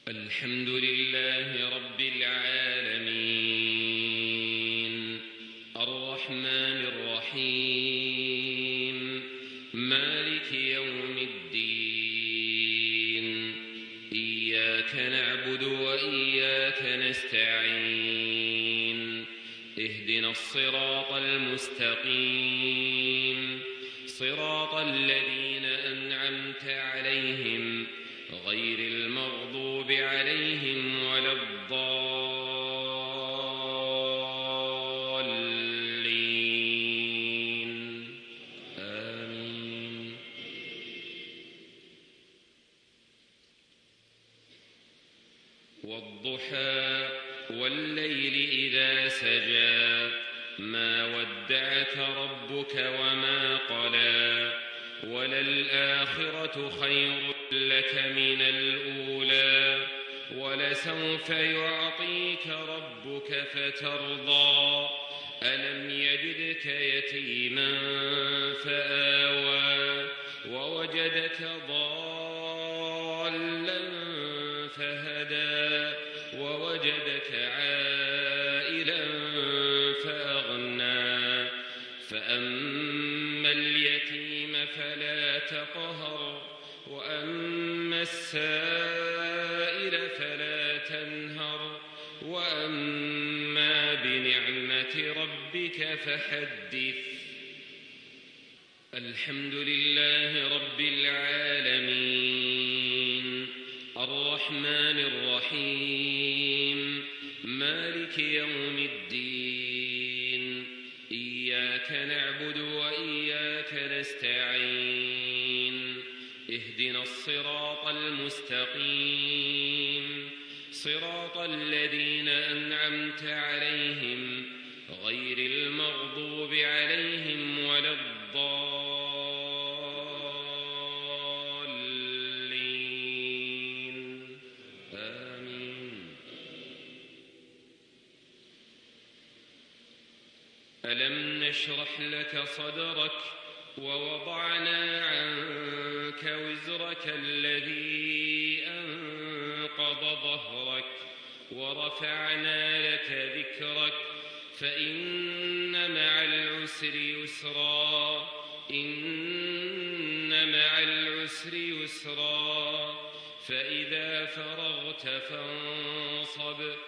الحمد لله رب العالمين الرحمن الرحيم مالك يوم الدين إياك نعبد وإياك نستعين اهدنا الصراط المستقيم صراط الذين أنعمت عليهم غير المغضوب عليهم ولا الضالين آمين. والضحى والليل إذا سجى ما ودعك ربك وما قلى وللآخرة خير لك من الأولى ولسوف يعطيك ربك فترضى ألم يجدك يتيما فآوى ووجدك ضالا فهدى ووجدك عائلا فأغنى فأما اليتيم فلا تقهر وأما السائل فلا تنهر وأما بنعمة ربك فحدث. الحمد لله رب العالمين الرحمن الرحيم مالك يوم الدين إياك نعبد وإياك نستعين اهدنا الصراط المستقيم صراط الذين أنعمت عليهم غير المغضوب عليهم ولا الضالين آمين. ألم نشرح لك صدرك ووضعنا عنك وزرك الذي أنقض ظهرك ورفعنا لك ذكرك فإن مع العسر يسرا إن مع العسر يسرا فإذا فرغت فانصب